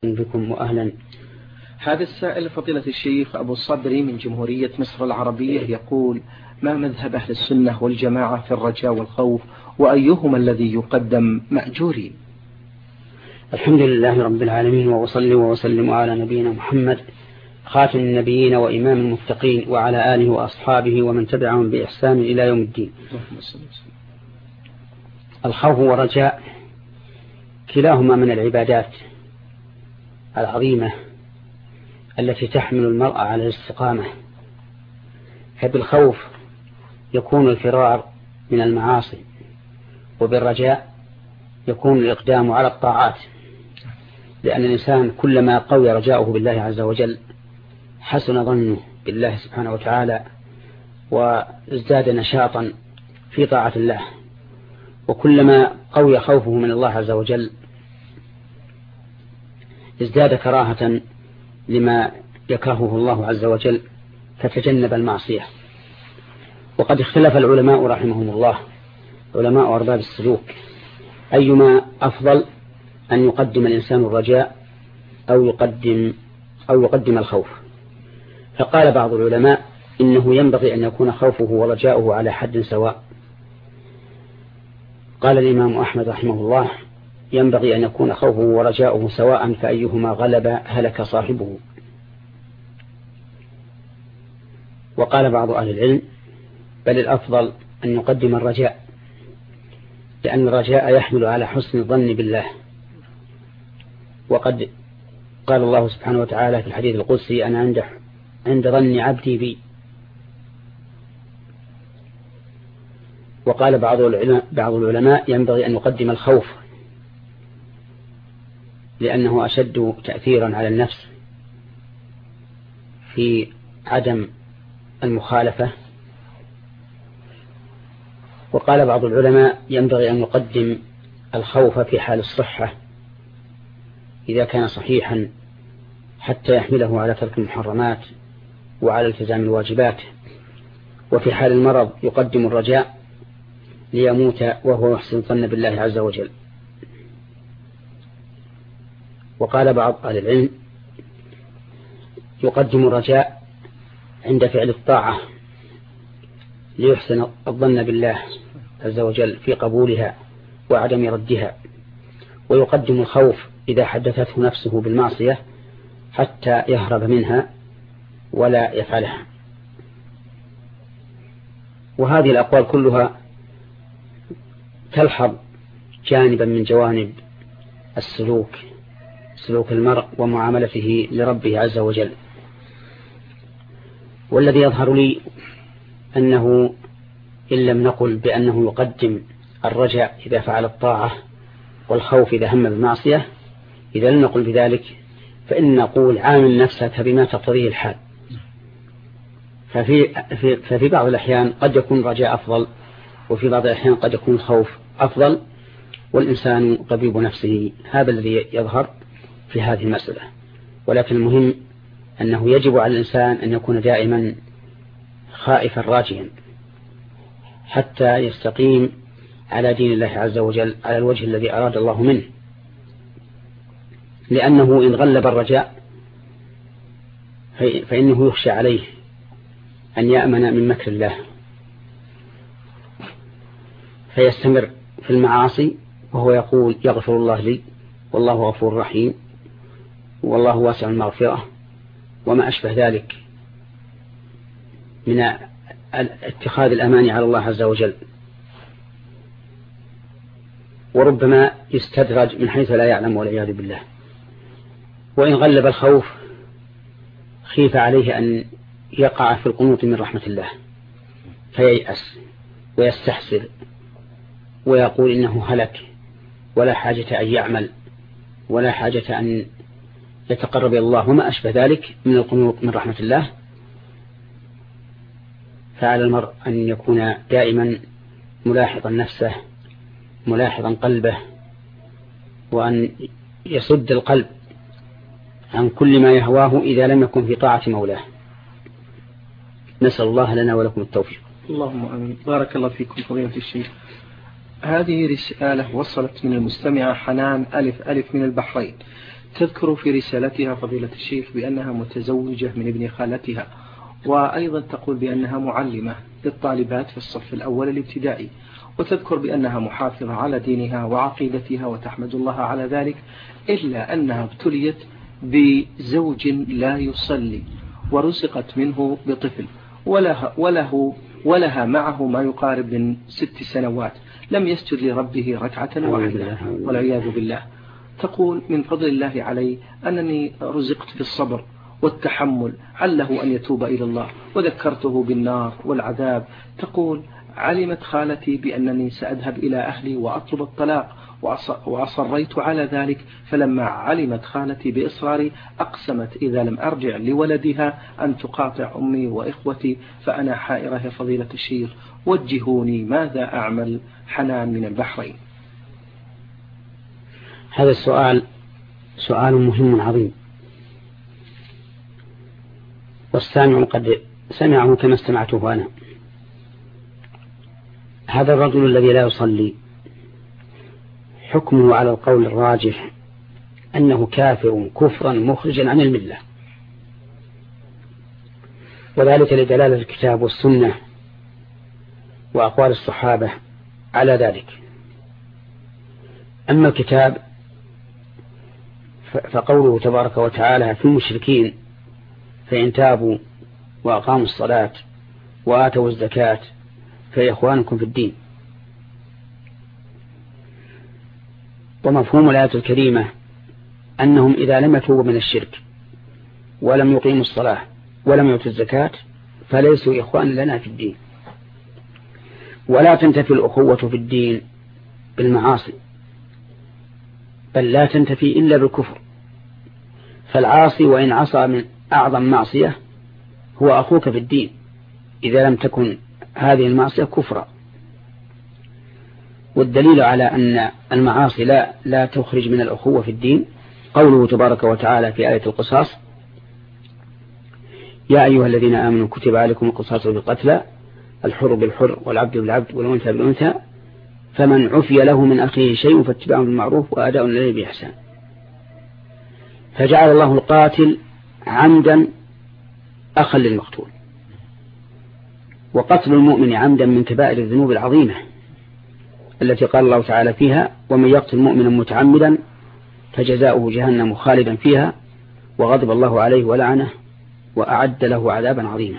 بكم وأهلا. هذا السائل فضيلة الشيخ أبو الصبري من جمهورية مصر العربية يقول: ما مذهب أهل السنة والجماعة في الرجاء والخوف، وأيهما الذي يقدم مأجورين؟ الحمد لله رب العالمين، وأصلي وأسلم على نبينا محمد خاتم النبيين وإمام المتقين وعلى آله وأصحابه ومن تبعهم بإحسان إلى يوم الدين. الخوف والرجاء كلاهما من العبادات العظيمة التي تحمل المرء على الاستقامة. فبالخوف يكون الفرار من المعاصي، وبالرجاء يكون الإقدام على الطاعات، لأن الإنسان كلما قوي رجاؤه بالله عز وجل حسن ظنه بالله سبحانه وتعالى وازداد نشاطا في طاعة الله، وكلما قوي خوفه من الله عز وجل ازداد كراهة لما يكرهه الله عز وجل فتجنب المعصية. وقد اختلف العلماء رحمهم الله، علماء أرباب السلوك، أيما أفضل أن يقدم الإنسان الرجاء أو يقدم الخوف. فقال بعض العلماء إنه ينبغي أن يكون خوفه ورجاؤه على حد سواء. قال الإمام أحمد رحمه الله: ينبغي أن يكون خوفه ورجاؤه سواء، فأيهما غلب هلك صاحبه. وقال بعض أهل العلم: بل الأفضل أن يقدم الرجاء، لأن الرجاء يحمل على حسن الظن بالله. وقد قال الله سبحانه وتعالى في الحديث القدسي: أنا عند ظن عبدي بي. وقال بعض العلماء ينبغي أن يقدم الخوف، لأنه أشد تأثيرا على النفس في عدم المخالفة. وقال بعض العلماء ينبغي أن يقدم الخوف في حال الصحة إذا كان صحيحا، حتى يحمله على ترك المحرمات وعلى التزام الواجبات. وفي حال المرض يقدم الرجاء ليموت وهو يحسن الظن بالله عز وجل. وقال بعض أهل العلم يقدم الرجاء عند فعل الطاعة ليحسن الظن بالله عز وجل في قبولها وعدم ردها، ويقدم الخوف إذا حدثته نفسه بالمعصية حتى يهرب منها ولا يفعلها. وهذه الأقوال كلها تلحظ جانبا من جوانب سلوك المرء ومعاملته لربه عز وجل. والذي يظهر لي أنه إن لم نقل بأنه يقدم الرجاء إذا فعل الطاعة والخوف إذا هم بالمعصية، إذا لم نقل بذلك فإن نقول عامل نفسك بما تقتضيه الحال. ففي بعض الأحيان قد يكون الرجاء أفضل، وفي بعض الأحيان قد يكون الخوف أفضل، والإنسان طبيب نفسه. هذا الذي يظهر في هذه المسألة. ولكن المهم أنه يجب على الإنسان أن يكون دائما خائفا راجيا حتى يستقيم على دين الله عز وجل على الوجه الذي أراد الله منه، لأنه إن غلب الرجاء فإنه يخشى عليه أن يأمن من مكر الله فيستمر في المعاصي وهو يقول: يغفر الله لي والله غفور رحيم والله واسع المغفرة، وما أشبه ذلك من اتخاذ الأماني على الله عز وجل. وربما يستدرج من حيث لا يعلم والعياذ بالله. وإن غلب الخوف خيف عليه أن يقع في القنوط من رحمة الله فييأس ويستحسر ويقول إنه هلك ولا حاجة أن يعمل ولا حاجة أن يتقرب إلى الله وما أشبه ذلك من القنوط من رحمة الله. فعلى المرء أن يكون دائما ملاحظا نفسه ملاحظا قلبه، وأن يصد القلب عن كل ما يهواه إذا لم يكن في طاعة مولاه. نسأل الله لنا ولكم التوفيق. اللهم آمين. بارك الله فيكم فضيلة الشيخ. هذه رسالة وصلت من المستمعة حنان ألف من البحرين، تذكر في رسالتها فضيلة الشيخ بأنها متزوجة من ابن خالتها، وأيضا تقول بأنها معلمة للطالبات في الصف الأول الابتدائي، وتذكر بأنها محافظة على دينها وعقيدتها وتحمد الله على ذلك، إلا أنها ابتليت بزوج لا يصلي ورزقت منه بطفل ولها معه ما يقارب من 6 سنوات لم يسجد لربه ركعة واحدة والعياذ بالله. تقول من فضل الله علي أنني رزقت بالصبر والتحمل عله أن يتوب إلى الله، وذكرته بالنار والعذاب. تقول علمت خالتي بأنني سأذهب إلى أهلي وأطلب الطلاق وأصريت على ذلك، فلما علمت خالتي بإصراري أقسمت إذا لم أرجع لولدها أن تقاطع أمي وإخوتي، فأنا حائرة يا فضيلة الشيخ، وجهوني ماذا أعمل؟ حنان من البحرين. هذا السؤال سؤال مهم عظيم، والسامع قد سمعه كما استمعته أنا. هذا الرجل الذي لا يصلي حكمه على القول الراجح أنه كافر كفرا مخرجا عن الملة، وذلك لدلالة الكتاب والسنة وأقوال الصحابة على ذلك. أما الكتاب فقوله تبارك وتعالى في المشركين فإن تابوا وأقاموا الصلاة وآتوا الزكاة فإخوانكم في الدين. ومفهوم الآية الكريمة أنهم إذا لم يتوبوا من الشرك ولم يقيموا الصلاة ولم يؤتوا الزكاة فليسوا إخوان لنا في الدين. ولا تنتفي الأخوة في الدين بالمعاصي، بل لا تنتفي إلا بالكفر. فالعاصي وإن عصى من أعظم معصية هو أخوك في الدين إذا لم تكن هذه المعصية كفرا. والدليل على أن المعاصي لا تخرج من الأخوة في الدين قوله تبارك وتعالى في آية القصاص يا أيها الذين آمنوا كتب عليكم القصاص بالقتلى الحر بالحر والعبد بالعبد والأنثى بالأنثى فمن عفي له من أخيه شيء فاتباع بالمعروف وأداء إليه بإحسان. فجعل الله القاتل عمدا أخا للمقتول. وقتل المؤمن عمدا من كبائر الذنوب العظيمة التي قال الله تعالى فيها ومن يقتل مؤمنا متعمدا فجزاؤه جهنم خالدا فيها وغضب الله عليه ولعنه وأعد له عذابا عظيما.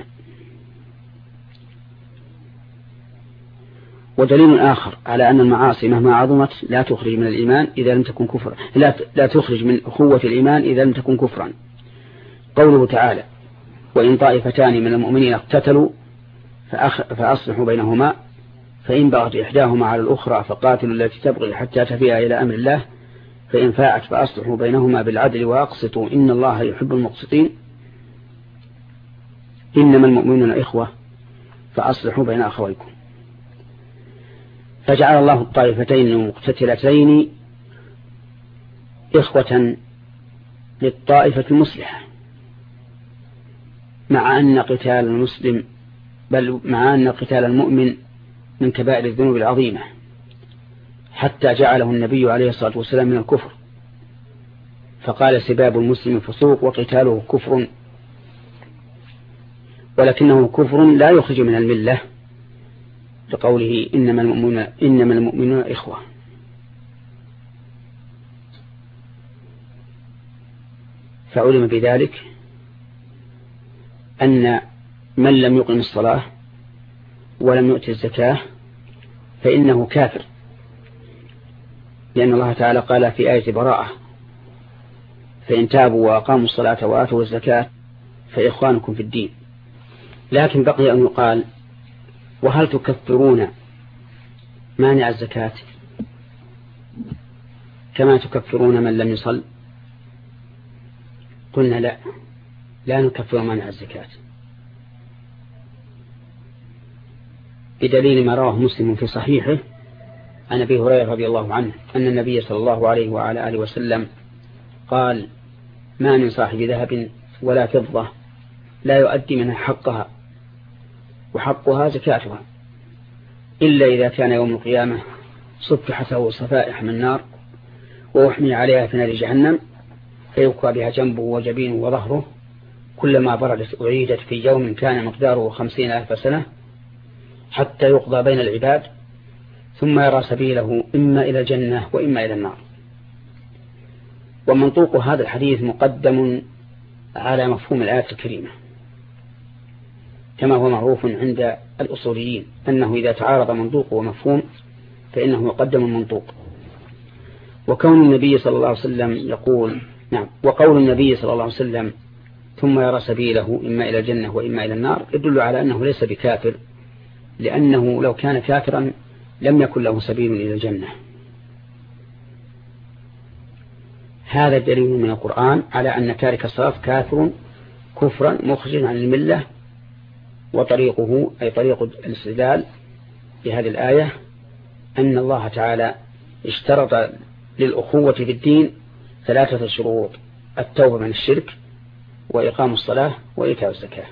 ودليل آخر على أن المعاصي مهما عظمت لا تخرج من الإيمان إذا لم تكن كفرا، لا تخرج من أخوة الإيمان إذا لم تكن كفرا. قوله تعالى وإن طائفتان من المؤمنين اقتتلوا فأصلحوا بينهما فإن بغت إحداهما على الأخرى فقاتلوا التي تبغي حتى تفيء إلى أمر الله فإن فاعت فأصلحوا بينهما بالعدل وأقسطوا إن الله يحب المقسطين إنما المؤمنون إخوة فأصلحوا بين أخويكم. فجعل الله الطائفتين المقتتلتين إخوة للطائفة المصلحة، مع أن قتال المسلم بل مع أن قتال المؤمن من كبائر الذنوب العظيمة حتى جعله النبي عليه الصلاة والسلام من الكفر، فقال سباب المسلم فسوق وقتاله كفر، ولكنه كفر لا يخرج من الملة لقوله إنما المؤمنون إخوة. فعلم بذلك أن من لم يقم الصلاة ولم يؤتي الزكاة فإنه كافر، لأن الله تعالى قال في آية براءة فإن تابوا وأقاموا الصلاة وآتوا الزكاة فإخوانكم في الدين. لكن بقي أن يقال وهل تكفرون مانع الزكاة كما تكفرون من لم يصل؟ قلنا لا نكفر مانع الزكاة بدليل ما رواه مسلم في صحيحه عن أبي هريرة رضي الله عنه أن النبي صلى الله عليه وعلى آله وسلم قال ما من صاحب ذهب ولا فضة لا يؤدي منها حقها وحقها زكاتها إلا إذا كان يوم القيامة صفحت له صفائح من نار وأحمي عليها في نار جهنم فيكوى بها جنبه وجبينه وظهره، كلما بردت أعيدت في يوم كان مقداره 50,000 سنة حتى يقضى بين العباد، ثم يرى سبيله إما إلى الجنة وإما إلى النار. ومنطوق هذا الحديث مقدم على مفهوم الآية الكريمة، كما هو معروف عند الأصوليين أنه إذا تعارض منطوق ومفهوم فإنه يقدم المنطوق. وكون النبي صلى الله عليه وسلم يقول وقول النبي صلى الله عليه وسلم ثم يرى سبيله إما إلى الجنة وإما إلى النار يدل على أنه ليس بكافر، لأنه لو كان كافرا لم يكن له سبيل إلى الجنة. هذا دليل من القرآن على أن تارك الصلاة كافر كفرا مخرجا عن الملة، وطريقه أي طريق الاستدلال بهذه الآية أن الله تعالى اشترط للأخوة في الدين 3 شروط: التوبة من الشرك، وإقام الصلاة، وإيتاء الزكاة.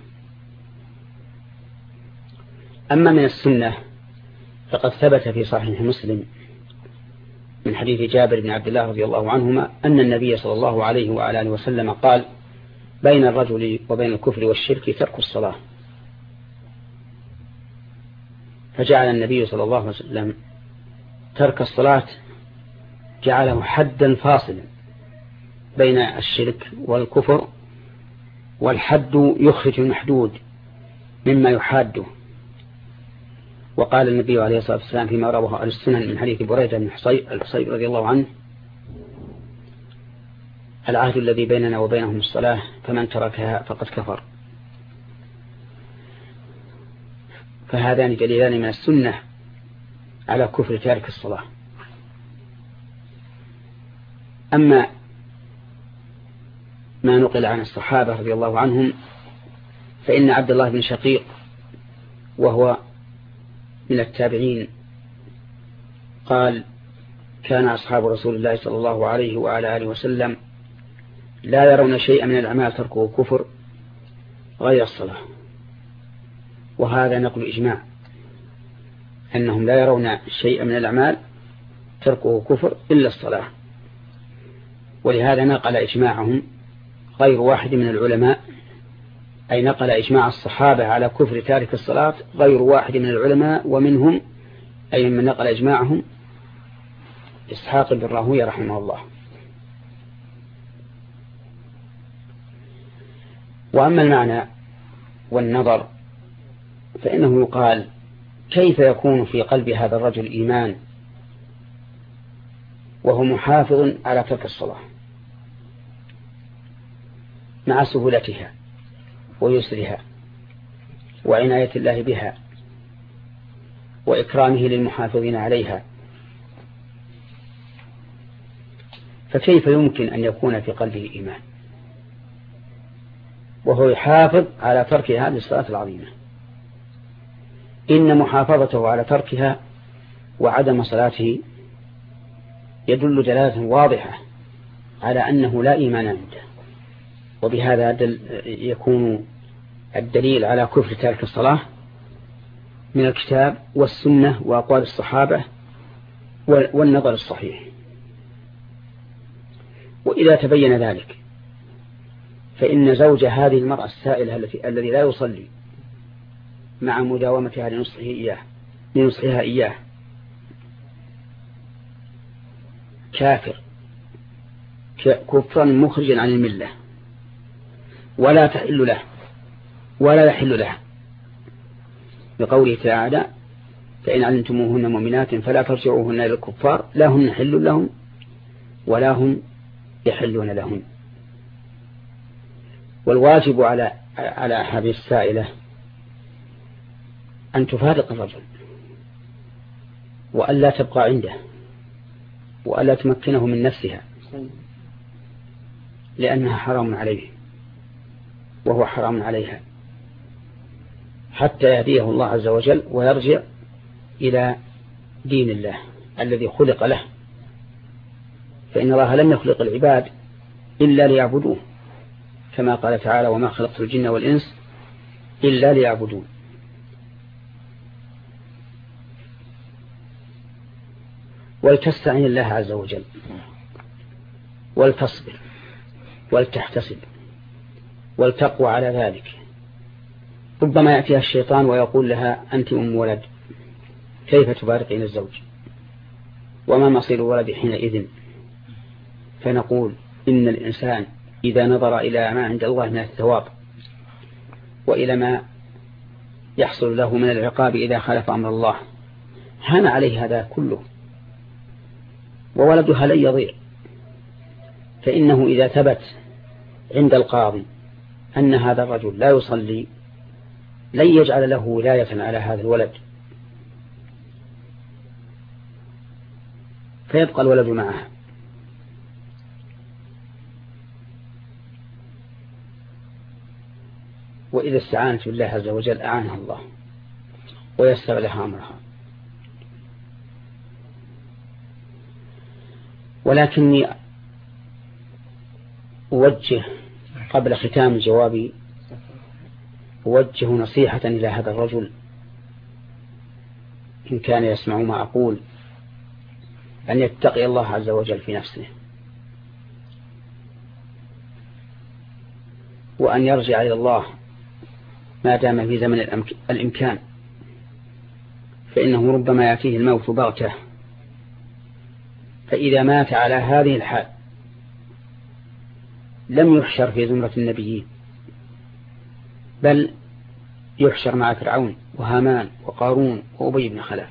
أما من السنة فقد ثبت في صحيح مسلم من حديث جابر بن عبد الله رضي الله عنهما أن النبي صلى الله عليه وعلى آله وسلم قال: بين الرجل وبين الكفر والشرك ترك الصلاة. فجعل النبي صلى الله عليه وسلم ترك الصلاة جعله حدا فاصلا بين الشرك والكفر، والحد يخرج المحدود مما يحاده. وقال النبي عليه الصلاة والسلام فيما رواه أهل السنن من حديث بريدة بن الحصيب رضي الله عنه: العهد الذي بيننا وبينهم الصلاة، فمن تركها فقد كفر. فهذان دليلان من السنة على كفر تارك الصلاة. أما ما نقل عن الصحابة رضي الله عنهم فإن عبد الله بن شقيق وهو من التابعين قال: كان أصحاب رسول الله صلى الله عليه وعلى آله وسلم لا يرون شيئا من الأعمال تركه كفر غير الصلاة. وهذا نقل إجماع أنهم لا يرون شيئا من الأعمال تركه كفر إلا الصلاة. ولهذا نقل إجماعهم غير واحد من العلماء، أي نقل إجماع الصحابة على كفر تارك الصلاة غير واحد من العلماء، ومنهم أي من نقل إجماعهم إسحاق بن راهويه رحمه الله. وأما المعنى والنظر فإنه يقال: كيف يكون في قلب هذا الرجل إيمان وهو محافظ على ترك الصلاة مع سهولتها ويسرها وعناية الله بها وإكرامه للمحافظين عليها؟ فكيف يمكن أن يكون في قلبه إيمان وهو يحافظ على ترك هذه الصلاة العظيمة؟ إن محافظته على تركها وعدم صلاته يدل دلالة واضحة على أنه لا إيمان عنده. وبهذا يكون الدليل على كفر تارك الصلاة من الكتاب والسنة وأقوال الصحابة والنظر الصحيح. وإذا تبين ذلك فإن زوج هذه المرأة السائلة الذي لا يصلي مع مداومتها لنصحها إياه كافر كفرا مخرجا عن الملة، ولا تحل له ولا يحل له، بقوله تعالى: فإن علمتموهن مؤمنات فلا ترجعوهن إلى الكفار لا هن حل لهم ولا هم يحلون لهم. والواجب على هذه السائلة أن تفارق الرجل وألا تبقى عنده وألا تمكنه من نفسها، لأنها حرام عليه وهو حرام عليها، حتى يهديه الله عز وجل ويرجع إلى دين الله الذي خلق له. فإن الله لم يخلق العباد إلا ليعبدوه، كما قال تعالى: وما خلقت الجن والإنس إلا ليعبدون. ولتستعين الله عز وجل ولتصبر ولتحتسب ولتقوى على ذلك. ربما يأتيها الشيطان ويقول لها أنت أم ولد، كيف تفارقين الزوج وما مصير الولد حينئذ؟ فنقول إن الإنسان إذا نظر إلى ما عند الله من الثواب وإلى ما يحصل له من العقاب إذا خالف أمر الله هان عليه هذا كله، وولدها لن يضيع. فإنه إذا ثبت عند القاضي أن هذا الرجل لا يصلي لن يجعل له ولاية على هذا الولد، فيبقى الولد معها. وإذا استعانت بالله عز وجل أعانها الله ويسر لها أمرها. ولكني أوجه قبل ختام جوابي أوجه نصيحة إلى هذا الرجل إن كان يسمع ما أقول، أن يتقي الله عز وجل في نفسه، وأن يرجع إلى الله ما دام في زمن الإمكان، فإنه ربما يأتيه الموت بغتة، فإذا مات على هذه الحال لم يحشر في زمرة النبيين، بل يحشر مع فرعون وهامان وقارون وأبي بن خلف.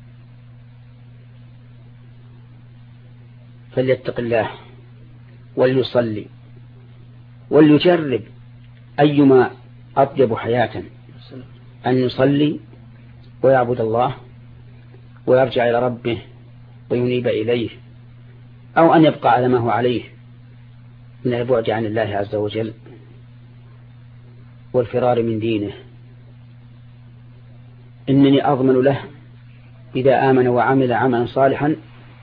فليتق الله وليصلي وليجرب أيما أطيب حياة، أن يصلي ويعبد الله ويرجع إلى ربه وينيب إليه، أو أن يبقى على ما هو عليه من البعد عن الله عز وجل والفرار من دينه. إنني أضمن له إذا آمن وعمل عملا صالحا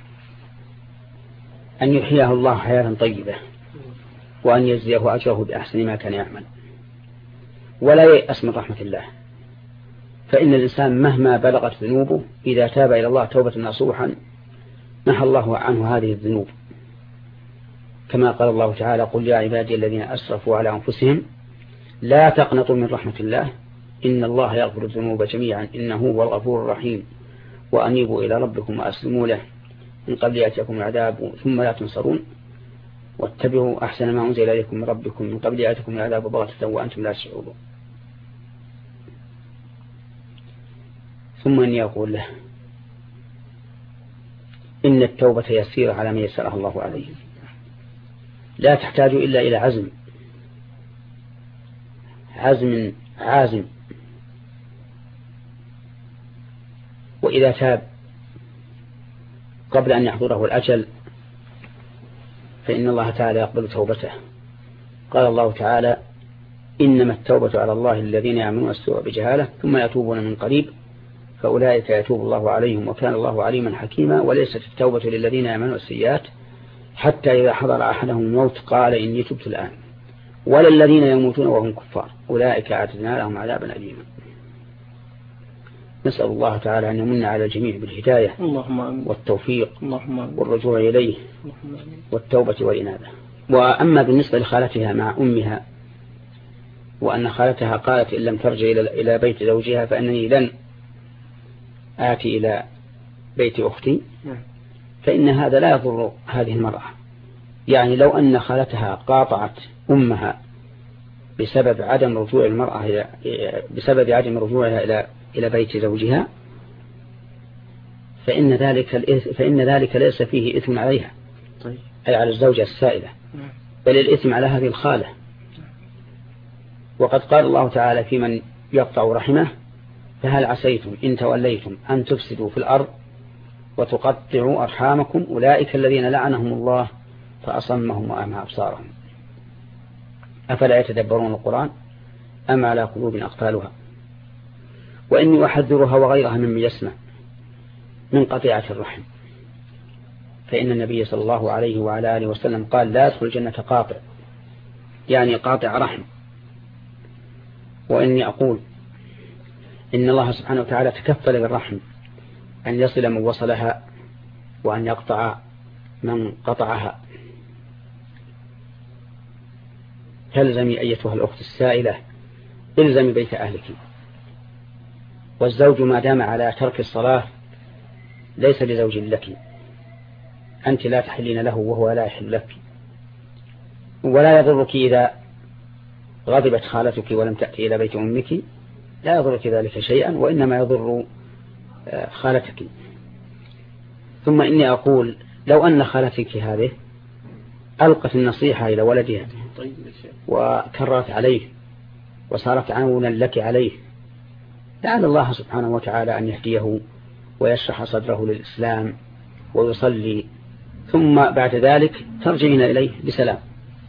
أن يحياه الله حياة طيبة وأن يجزيه أجره بأحسن ما كان يعمل، ولا ييأس من رحمة الله. فإن الإنسان مهما بلغت ذنوبه إذا تاب إلى الله توبة نصوحا محى الله عنه هذه الذنوب، كما قال الله تعالى: قل يا عبادي الذين أسرفوا على أنفسهم لا تقنطوا من رحمة الله إن الله يغفر الذنوب جميعا إنه هو الغفور الرحيم وأنيبوا إلى ربكم وأسلموا له من قبل يأتيكم العذاب ثم لا تنصرون واتبعوا أحسن ما أنزل إليكم من ربكم من قبل يأتيكم العذاب بغتة وأنتم لا تشعرون. ثم أني أقول له إن التوبة يسيرة على من يسرها الله عليه، لا تحتاج إلا إلى عازم، وإذا تاب قبل أن يحضره الأجل فإن الله تعالى يقبل توبته. قال الله تعالى: إنما التوبة على الله الذين يعملون السوء بجهالة ثم يتوبون من قريب فأولئك يتوب الله عليهم وكان الله عليما حكيما. وليست التوبة للذين يعملون السيئات حتى إذا حضر أحدهم الموت قال إني تبت الآن، ولا الذين يموتون وهم كفار أولئك أعتدنا لهم عذابا أليما. نسأل الله تعالى أن يمن على الجميع بالهداية والتوفيق والرجوع إليه والتوبة والإنابة. وأما بالنسبة لخالتها مع أمها، وأن خالتها قالت إن لم ترجع إلى بيت زوجها فإنني لن آتي إلى بيت أختي، فإن هذا لا يضر هذه المرأة. يعني لو أن خالتها قاطعت أمها بسبب عدم رجوع المرأة بسبب عدم رجوعها إلى بيت زوجها فإن ذلك ليس فيه إثم عليها، أي على الزوجة السائلة، بل الإثم على هذه الخالة. وقد قال الله تعالى في من يقطع رحمه: فهل عسيتم إن توليتم أن تفسدوا في الأرض وتقطعوا أرحامكم أولئك الذين لعنهم الله فأصمهم وأعمى أبصارهم أفلا يتدبرون القرآن أم على قلوب أقفالها. وإني أحذرها وغيرها ممن يسمع من قطيعة الرحم، فإن النبي صلى الله عليه وعلى آله وسلم قال: لا يدخل الجنة قاطع، يعني قاطع رحم. وإني أقول إن الله سبحانه وتعالى تكفل بالرحم أن يصل من وصلها وأن يقطع من قطعها. فالزمي أيتها الأخت السائلة، الزمي بيت أهلك. والزوج ما دام على ترك الصلاة ليس بزوج لك، أنت لا تحلين له وهو لا يحل لك. ولا يضرك إذا غضبت خالتك ولم تأتي إلى بيت أمك، لا يضرك ذلك شيئا، وإنما يضر خالتك. ثم إني أقول لو أن خالتك هذه ألقت النصيحة إلى ولدها وكررت عليه وصارت عونا لك عليه، لعل الله سبحانه وتعالى أن يهديه ويشرح صدره للإسلام ويصلي، ثم بعد ذلك ترجعين إليه بسلام.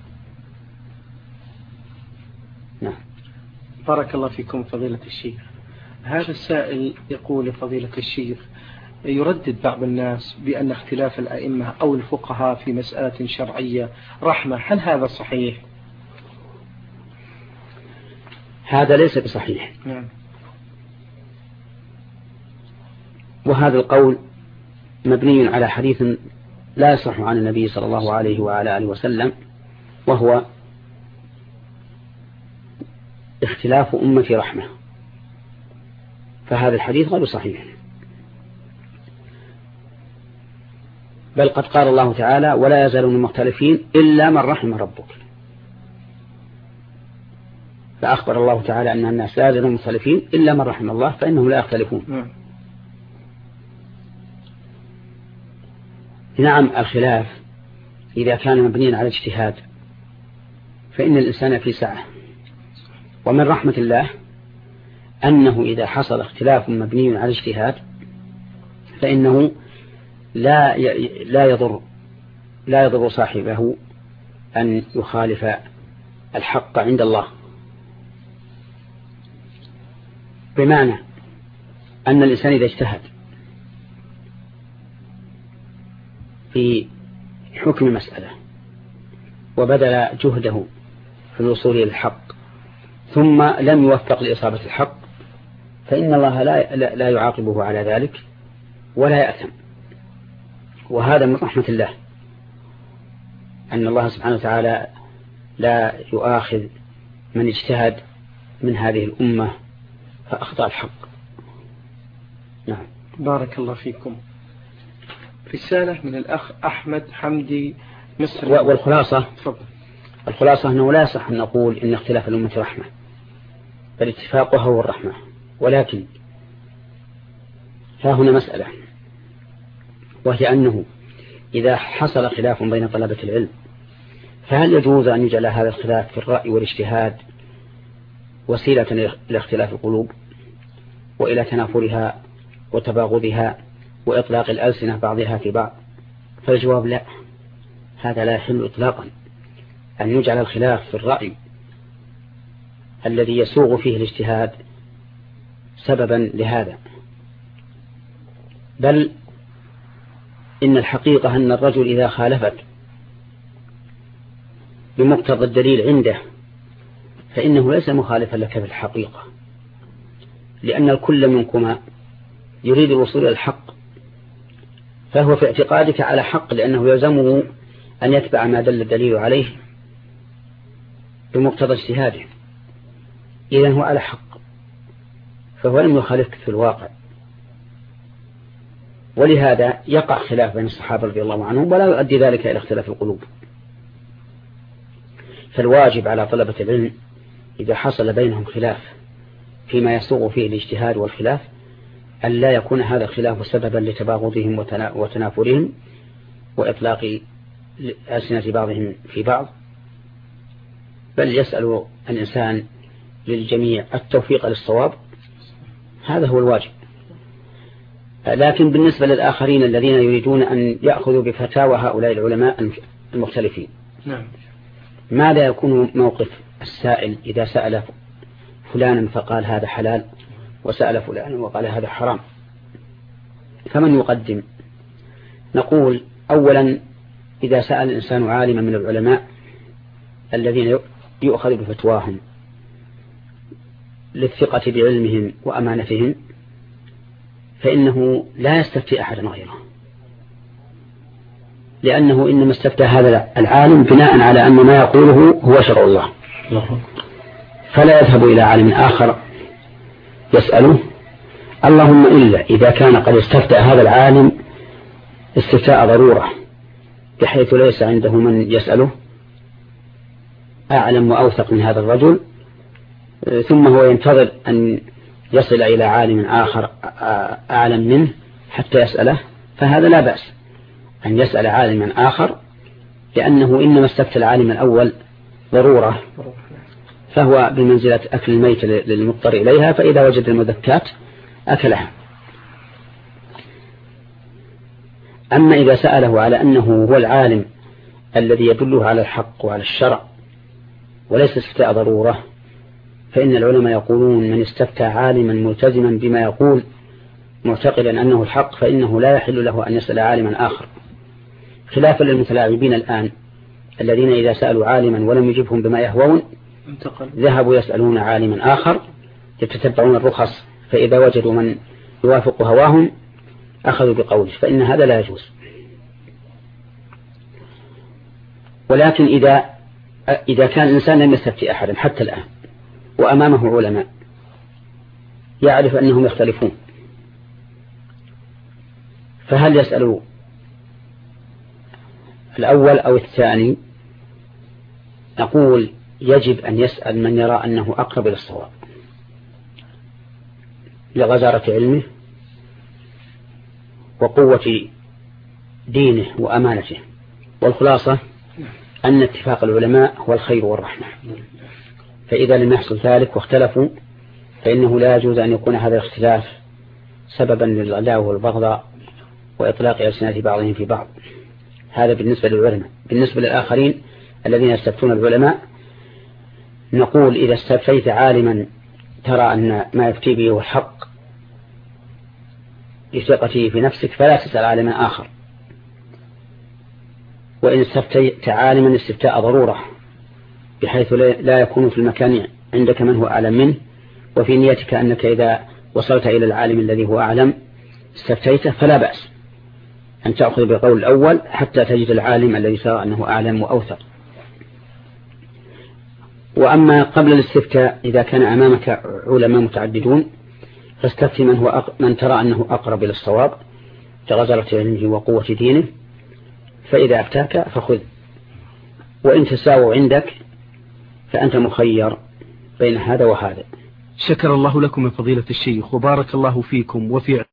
نعم. بارك الله فيكم فضيلة الشيخ. هذا السائل يقول لفضيلة الشيخ: يردد بعض الناس بأن اختلاف الأئمة أو الفقهاء في مسألة شرعية رحمة، هل هذا صحيح؟ هذا ليس بصحيح. نعم. وهذا القول مبني على حديث لا يصح عن النبي صلى الله عليه وعلى آله وسلم، وهو اختلاف أمتي رحمة، فهذا الحديث غير صحيح. بل قد قال الله تعالى: ولا يزالون مختلفين إلا من رحم ربك. فأخبر الله تعالى أن الناس لا يزالون مختلفين إلا من رحم الله، فإنهم لا يختلفون. نعم، الخلاف إذا كان مبنيا على اجتهاد فإن الإنسان في سعة، ومن رحمة الله أنه إذا حصل اختلاف مبني على اجتهاد فإنه لا يضر صاحبه أن يخالف الحق عند الله، بمعنى أن الإنسان إذا اجتهد في حكم مسألة وبذل جهده في الوصول إلى الحق ثم لم يوفق لإصابة الحق، فإن الله لا يعاقبه على ذلك ولا يأثم. وهذا من رحمة الله أن الله سبحانه وتعالى لا يؤاخذ من اجتهد من هذه الأمة فأخطأ الحق. نعم. بارك الله فيكم. رسالة من الأخ أحمد حمدي مصر. والخلاصة الخلاصة أنه لا يصح أن نقول إن اختلاف الأمة رحمة، بل اتفاقها هو الرحمة. ولكن فهنا مسألة، وهي أنه إذا حصل خلاف بين طلبة العلم فهل يجوز أن يجعل هذا الخلاف في الرأي والاجتهاد وسيلة لاختلاف القلوب وإلى تنافرها وتباغضها وإطلاق الألسنة بعضها في بعض؟ فالجواب لا، هذا لا يحل إطلاقا أن يجعل الخلاف في الرأي الذي يسوغ فيه الاجتهاد سببا لهذا، بل إن الحقيقة أن الرجل إذا خالفت بمقتضى الدليل عنده فإنه ليس مخالفا لك في الحقيقة، لأن الكل منكما يريد الوصول إلى الحق، فهو في اعتقادك على حق لأنه يلزمه أن يتبع ما دل الدليل عليه بمقتضى اجتهاده، إذن هو على حق، فهو لم يخالفك في الواقع. ولهذا يقع خلاف بين الصحابة رضي الله عنهم ولا يؤدي ذلك إلى اختلاف القلوب. فالواجب على طلبة العلم إذا حصل بينهم خلاف فيما يسوغ فيه الاجتهاد والخلاف أن لا يكون هذا الخلاف سببا لتباغضهم وتنافرهم وإطلاق ألسنة بعضهم في بعض، بل يسأل الإنسان للجميع التوفيق للصواب، هذا هو الواجب. لكن بالنسبة للآخرين الذين يريدون أن يأخذوا بفتاوى هؤلاء العلماء المختلفين، ماذا يكون موقف السائل إذا سأل فلانا فقال هذا حلال وسأل فلانا وقال هذا حرام؟ فمن يقدم؟ نقول أولا إذا سأل الإنسان عالما من العلماء الذين يؤخذ بفتواهم للثقة بعلمهم وأمانتهم فإنه لا يستفتي أحدا غيره، لأنه إنما استفتى هذا العالم بناء على أن ما يقوله هو شرع الله، فلا يذهب إلى عالم آخر يسأله، اللهم إلا إذا كان قد استفتى هذا العالم استفتاء ضرورة بحيث ليس عنده من يسأله أعلم وأوثق من هذا الرجل، ثم هو ينتظر أن يصل إلى عالم آخر أعلم منه حتى يسأله، فهذا لا بأس أن يسأل عالما آخر، لأنه إنما استفتى العالم الأول ضرورة، فهو بمنزلة أكل الميت للمضطر إليها، فإذا وجد المذكات أكلها. أما إذا سأله على أنه هو العالم الذي يدله على الحق وعلى الشرع وليس استفتاء ضرورة، فإن العلماء يقولون من استفتى عالما ملتزما بما يقول معتقدا أنه الحق فإنه لا يحل له أن يسأل عالما آخر، خلافا للمتلاعبين الآن الذين إذا سألوا عالما ولم يجبهم بما يهوون ذهبوا يسألون عالما آخر يتتبعون الرخص، فإذا وجدوا من يوافق هواهم أخذوا بقوله، فإن هذا لا يجوز. ولكن إذا كان الإنسان لم يستفتي أحدا حتى الآن وأمامه علماء يعرف أنهم يختلفون، فهل يسأل الأول أو الثاني؟ نقول يجب أن يسأل من يرى أنه أقرب إلى الصواب لغزارة علمه وقوة دينه وأمانته. والخلاصة أن اتفاق العلماء هو الخير والرحمة، فإذا لم يحصل ذلك واختلفوا فإنه لا يجوز أن يكون هذا الاختلاف سببا للعداوة والبغضاء وإطلاق ألسنة بعضهم في بعض. هذا بالنسبة للعلماء. بالنسبة للآخرين الذين يستفتون العلماء نقول إذا استفتيت عالما ترى أن ما يفتي به هو الحق لثقته في نفسك فلا تسأل عالما آخر، وإن استفتيت عالما استفتاء ضرورة بحيث لا يكون في المكان عندك من هو أعلم منه، وفي نيتك أنك إذا وصلت إلى العالم الذي هو أعلم استفتيته، فلا بأس أن تأخذ بالقول الأول حتى تجد العالم الذي ترى أنه أعلم وأوثق. وأما قبل الاستفتاء إذا كان أمامك علماء متعددون فاستفتي من ترى أنه أقرب إلى الصواب كغزارة علمه وقوة دينه، فإذا أفتاك فخذ، وإن تساووا عندك فأنت مخير بين هذا وهذا. شكر الله لكم من فضيلة الشيخ وبارك الله فيكم وفي